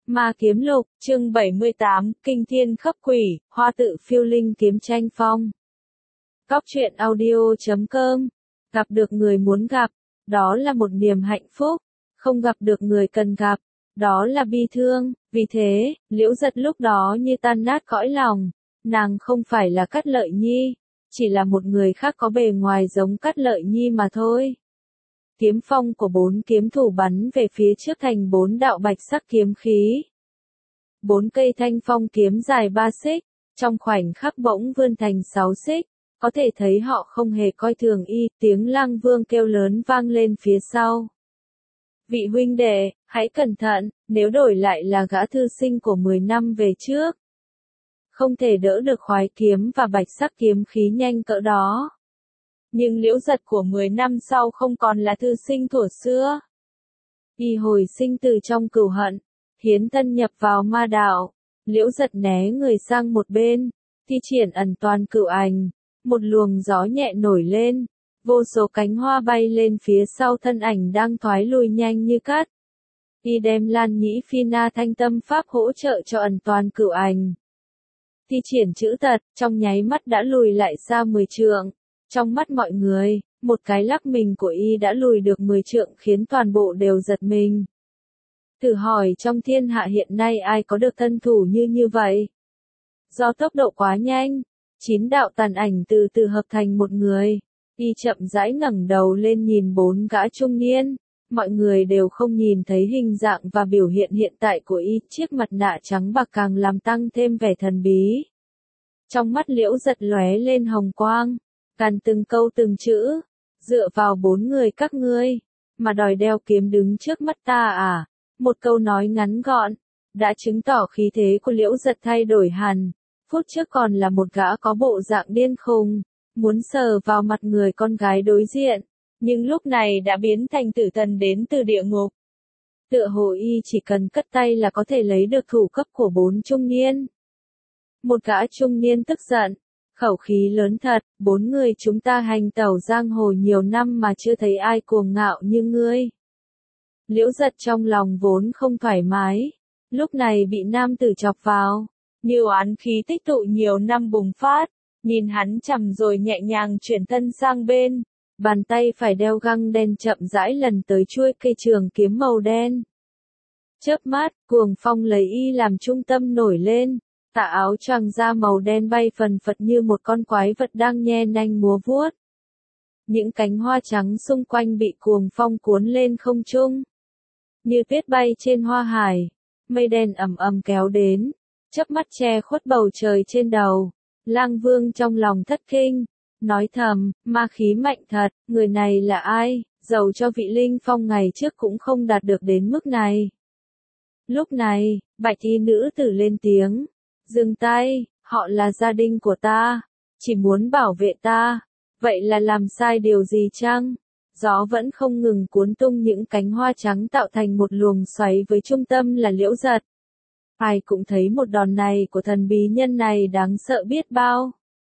Ma Kiếm Lục, chương 78, Kinh Thiên Khấp Quỷ, Hoa Tự Phiêu Linh Kiếm Tranh Phong. Góc truyện audio.com. Gặp được người muốn gặp, đó là một niềm hạnh phúc. Không gặp được người cần gặp, đó là bi thương. Vì thế, Liễu Giật lúc đó như tan nát cõi lòng. Nàng không phải là Cát Lợi Nhi, chỉ là một người khác có bề ngoài giống Cát Lợi Nhi mà thôi. Kiếm phong của 4 kiếm thủ bắn về phía trước thành 4 đạo bạch sắc kiếm khí. 4 cây thanh phong kiếm dài 3 xích, trong khoảnh khắc bỗng vươn thành 6 xích, có thể thấy họ không hề coi thường y. Tiếng Lang Vương kêu lớn vang lên phía sau. Vị huynh đệ, hãy cẩn thận, nếu đổi lại là gã thư sinh của 10 năm về trước, không thể đỡ được khoái kiếm và bạch sắc kiếm khí nhanh cỡ đó. Nhưng Liễu Giật của 10 năm sau không còn là thư sinh thuở xưa. Y hồi sinh từ trong cừu hận, hiến thân nhập vào ma đạo. Liễu Giật né người sang một bên, thi triển ẩn toàn cửu ảnh. Một luồng gió nhẹ nổi lên, vô số cánh hoa bay lên phía sau thân ảnh đang thoái lui nhanh như cát. Y đem Lan Nhĩ Phi Na Thanh Tâm Pháp hỗ trợ cho ẩn toàn cửu ảnh. Thi triển chữ tật, trong nháy mắt đã lùi lại xa 10 trượng. Trong mắt mọi người, một cái lắc mình của y đã lùi được 10 trượng khiến toàn bộ đều giật mình. Thử hỏi trong thiên hạ hiện nay ai có được thân thủ như vậy? Do tốc độ quá nhanh, 9 đạo tàn ảnh từ từ hợp thành một người. Y chậm rãi ngẩng đầu lên nhìn 4 gã trung niên. Mọi người đều không nhìn thấy hình dạng và biểu hiện hiện tại của y. Chiếc mặt nạ trắng bạc càng làm tăng thêm vẻ thần bí. Trong mắt Liễu Giật lóe lên hồng quang. Gằn từng câu từng chữ, dựa vào 4 người các ngươi, mà đòi đeo kiếm đứng trước mắt ta à? Một câu nói ngắn gọn, đã chứng tỏ khí thế của Liễu Giật thay đổi hẳn. Phút trước còn là một gã có bộ dạng điên khùng, muốn sờ vào mặt người con gái đối diện, nhưng lúc này đã biến thành tử thần đến từ địa ngục. Tựa hồ y chỉ cần cất tay là có thể lấy được thủ cấp của 4 trung niên. Một gã trung niên tức giận. Khẩu khí lớn thật, 4 người chúng ta hành tẩu giang hồ nhiều năm mà chưa thấy ai cuồng ngạo như ngươi. Liễu Giật trong lòng vốn không thoải mái, lúc này bị nam tử chọc vào, như oán khí tích tụ nhiều năm bùng phát, nhìn hắn chằm rồi nhẹ nhàng chuyển thân sang bên, bàn tay phải đeo găng đen chậm rãi lần tới chuôi cây trường kiếm màu đen. Chớp mắt, cuồng phong lấy y làm trung tâm nổi lên. Tà áo choàng da màu đen bay phần phật như một con quái vật đang nhe nanh múa vuốt. Những cánh hoa trắng xung quanh bị cuồng phong cuốn lên không trung. Như tuyết bay trên hoa hải, mây đen ầm ầm kéo đến, chớp mắt che khuất bầu trời trên đầu. Lang Vương trong lòng thất kinh, nói thầm, ma khí mạnh thật, người này là ai, dầu cho vị linh phong ngày trước cũng không đạt được đến mức này. Lúc này, bạch y nữ tử lên tiếng. Dừng tay, họ là gia đình của ta, chỉ muốn bảo vệ ta, vậy là làm sai điều gì chăng? Gió vẫn không ngừng cuốn tung những cánh hoa trắng tạo thành một luồng xoáy với trung tâm là Liễu Giật. Ai cũng thấy một đòn này của thần bí nhân này đáng sợ biết bao.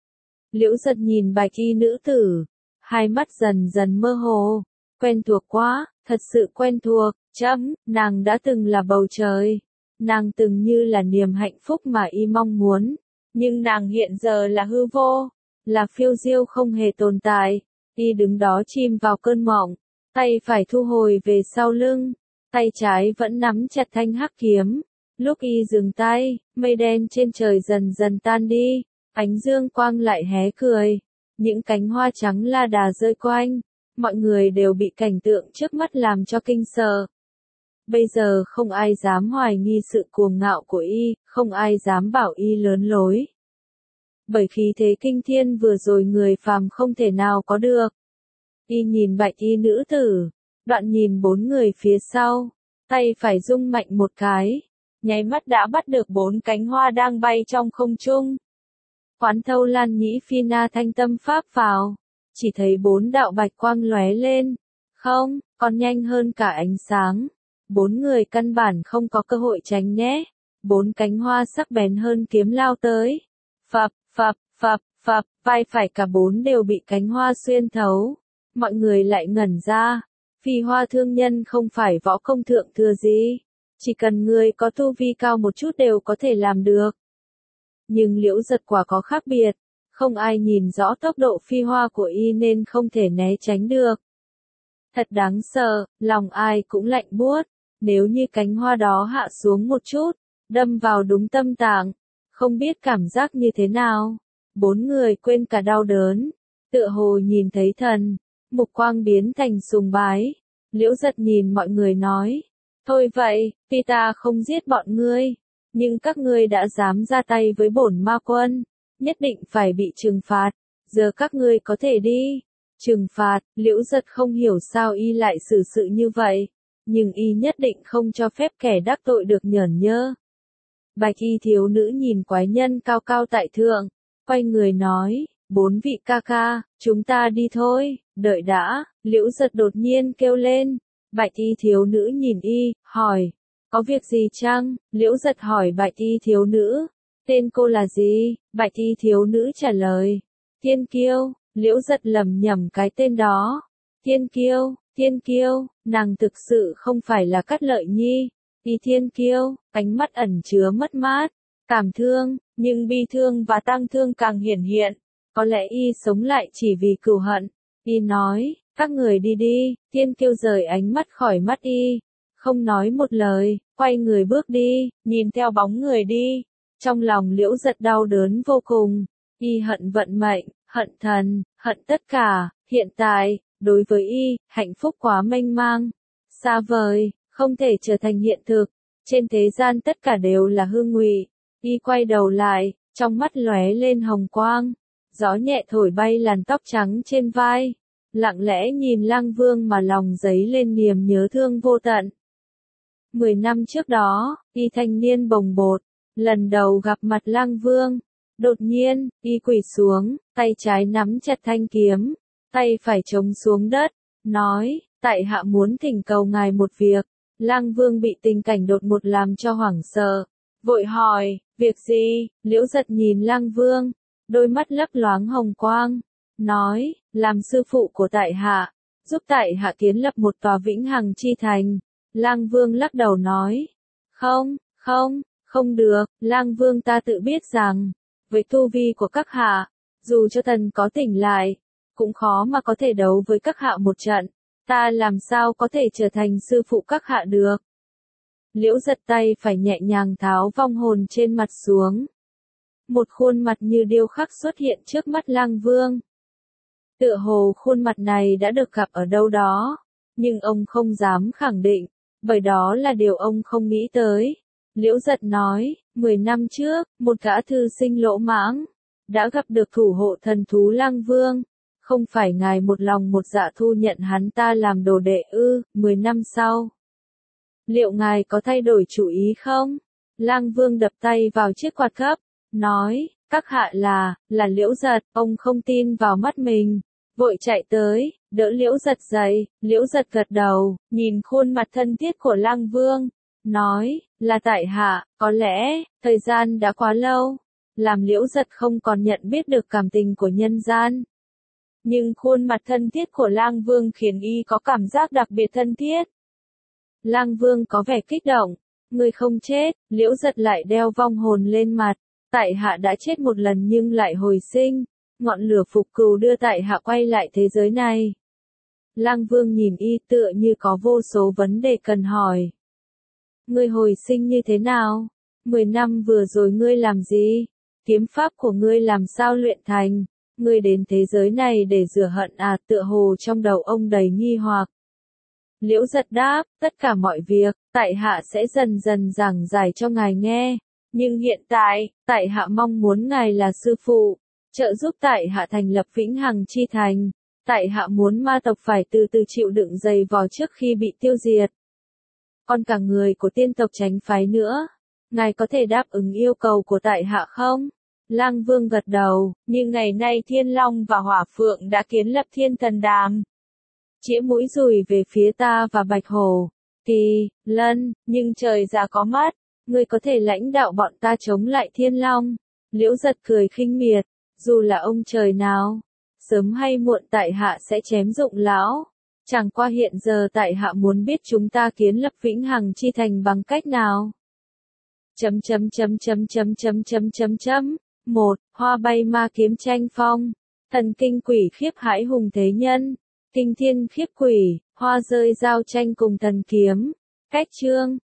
Liễu Giật nhìn bạch y nữ tử, hai mắt dần dần mơ hồ, quen thuộc quá, thật sự quen thuộc, nàng đã từng là bầu trời. Nàng từng như là niềm hạnh phúc mà y mong muốn, nhưng nàng hiện giờ là hư vô, là phiêu diêu không hề tồn tại. Y đứng đó chìm vào cơn mộng, tay phải thu hồi về sau lưng, tay trái vẫn nắm chặt thanh hắc kiếm. Lúc y dừng tay, mây đen trên trời dần dần tan đi, ánh dương quang lại hé cười, những cánh hoa trắng la đà rơi quanh, mọi người đều bị cảnh tượng trước mắt làm cho kinh sợ. Bây giờ không ai dám hoài nghi sự cuồng ngạo của y, không ai dám bảo y lớn lối. Bởi khí thế kinh thiên vừa rồi người phàm không thể nào có được. Y nhìn bạch y nữ tử, đoạn nhìn 4 người phía sau, tay phải rung mạnh một cái, nháy mắt đã bắt được 4 cánh hoa đang bay trong không trung. Quán thâu Lan Nhĩ Phi Na Thanh Tâm Pháp vào, chỉ thấy 4 đạo bạch quang lóe lên, không, còn nhanh hơn cả ánh sáng. 4 người căn bản không có cơ hội tránh né, 4 cánh hoa sắc bén hơn kiếm lao tới. Phập, phập, phập, phập, vai phải cả 4 đều bị cánh hoa xuyên thấu. Mọi người lại ngẩn ra, Phi Hoa thương nhân không phải võ công thượng thừa gì, chỉ cần người có tu vi cao một chút đều có thể làm được. Nhưng Liễu Giật quả có khác biệt, không ai nhìn rõ tốc độ phi hoa của y nên không thể né tránh được. Thật đáng sợ, lòng ai cũng lạnh buốt, nếu như cánh hoa đó hạ xuống một chút, đâm vào đúng tâm tạng, không biết cảm giác như thế nào. Bốn người quên cả đau đớn, tựa hồ nhìn thấy thần, mục quang biến thành sùng bái. Liễu Giật nhìn mọi người nói, thôi vậy, tuy ta không giết bọn ngươi, nhưng các ngươi đã dám ra tay với bổn ma quân, nhất định phải bị trừng phạt, giờ các ngươi có thể đi. Trừng phạt, Liễu Giật không hiểu sao y lại xử sự như vậy, nhưng y nhất định không cho phép kẻ đắc tội được nhởn nhơ. Bạch y thiếu nữ nhìn quái nhân cao cao tại thượng, quay người nói, bốn vị ca ca, chúng ta đi thôi, đợi đã, Liễu Giật đột nhiên kêu lên. Bạch y thiếu nữ nhìn y, hỏi, có việc gì chăng? Liễu Giật hỏi bạch y thiếu nữ, tên cô là gì? Bạch y thiếu nữ trả lời, Thiên Kiêu. Liễu Giật lầm nhầm cái tên đó. Thiên Kiêu, nàng thực sự không phải là Cát Lợi Nhi. Y Thiên Kiêu, ánh mắt ẩn chứa mất mát, cảm thương, nhưng bi thương và tang thương càng hiển hiện. Có lẽ y sống lại chỉ vì cừu hận. Y nói, các người đi đi. Thiên Kiêu rời ánh mắt khỏi mắt y, không nói một lời, quay người bước đi, nhìn theo bóng người đi. Trong lòng Liễu Giật đau đớn vô cùng. Y hận vận mệnh, hận thần, hận tất cả. Hiện tại, đối với y, hạnh phúc quá mênh mang, xa vời, không thể trở thành hiện thực. Trên thế gian tất cả đều là hư ngụy. Y quay đầu lại, trong mắt lóe lên hồng quang. Gió nhẹ thổi bay làn tóc trắng trên vai. Lặng lẽ nhìn Lăng Vương mà lòng dấy lên niềm nhớ thương vô tận. 10 năm trước đó, y thanh niên bồng bột, lần đầu gặp mặt Lăng Vương. Đột nhiên, y quỳ xuống, tay trái nắm chặt thanh kiếm, tay phải chống xuống đất, nói, tại hạ muốn thỉnh cầu ngài một việc. Lăng Vương bị tình cảnh đột ngột làm cho hoảng sợ, vội hỏi, việc gì? Liễu Giật nhìn Lăng Vương, đôi mắt lấp loáng hồng quang, nói, làm sư phụ của tại hạ, giúp tại hạ kiến lập một tòa vĩnh hằng chi thành. Lăng Vương lắc đầu nói, không được. Lăng Vương ta tự biết rằng, với tu vi của các hạ, dù cho thần có tỉnh lại, cũng khó mà có thể đấu với các hạ một trận. Ta làm sao có thể trở thành sư phụ các hạ được? Liễu Giật tay phải nhẹ nhàng tháo vong hồn trên mặt xuống. Một khuôn mặt như điêu khắc xuất hiện trước mắt Lăng Vương. Tựa hồ khuôn mặt này đã được gặp ở đâu đó, nhưng ông không dám khẳng định, bởi đó là điều ông không nghĩ tới. Liễu Giật nói, 10 năm trước, một gã thư sinh lỗ mãng, đã gặp được thủ hộ thần thú Lăng Vương. Không phải ngài một lòng một dạ thu nhận hắn ta làm đồ đệ ư? 10 năm sau, liệu ngài có thay đổi chủ ý không? Lăng Vương đập tay vào chiếc quạt cấp, nói, các hạ là Liễu Giật. Ông không tin vào mắt mình, vội chạy tới, đỡ Liễu Giật dậy. Liễu Giật gật đầu, nhìn khuôn mặt thân thiết của Lăng Vương, nói, là tại hạ. Có lẽ, thời gian đã quá lâu, làm Liễu Giật không còn nhận biết được cảm tình của nhân gian. Nhưng khuôn mặt thân thiết của Lăng Vương khiến y có cảm giác đặc biệt thân thiết. Lăng Vương có vẻ kích động, người không chết. Liễu Giật lại đeo vong hồn lên mặt, tại hạ đã chết một lần nhưng lại hồi sinh, ngọn lửa phục cừu đưa tại hạ quay lại thế giới này. Lăng Vương nhìn y tựa như có vô số vấn đề cần hỏi. Ngươi hồi sinh như thế nào? 10 năm vừa rồi ngươi làm gì? Kiếm pháp của ngươi làm sao luyện thành? Ngươi đến thế giới này để rửa hận à? Tựa hồ trong đầu ông đầy nghi hoặc. Liễu Giật đáp, tất cả mọi việc, tại hạ sẽ dần dần giảng giải cho ngài nghe. Nhưng hiện tại, tại hạ mong muốn ngài là sư phụ, trợ giúp tại hạ thành lập vĩnh hằng chi thành. Tại hạ muốn ma tộc phải từ từ chịu đựng dày vò trước khi bị tiêu diệt. Còn cả người của tiên tộc Chánh phái nữa. Ngài có thể đáp ứng yêu cầu của tại hạ không? Lăng Vương gật đầu, nhưng ngày nay Thiên Long và Hỏa Phượng đã kiến lập Thiên Thần Đàm. Chĩa mũi dùi về phía ta và Bạch Hổ, Kỳ Lân, nhưng trời già có mắt, ngươi có thể lãnh đạo bọn ta chống lại Thiên Long. Liễu Giật cười khinh miệt, dù là ông trời nào, sớm hay muộn tại hạ sẽ chém dụng lão. Chẳng qua hiện giờ tại hạ muốn biết chúng ta kiến lập vĩnh hằng chi thành bằng cách nào. Một, hoa bay ma kiếm tranh phong. Thần kinh quỷ khiếp hãi hùng thế nhân. Kinh thiên khiếp quỷ, hoa rơi giao tranh cùng thần kiếm. Cách chương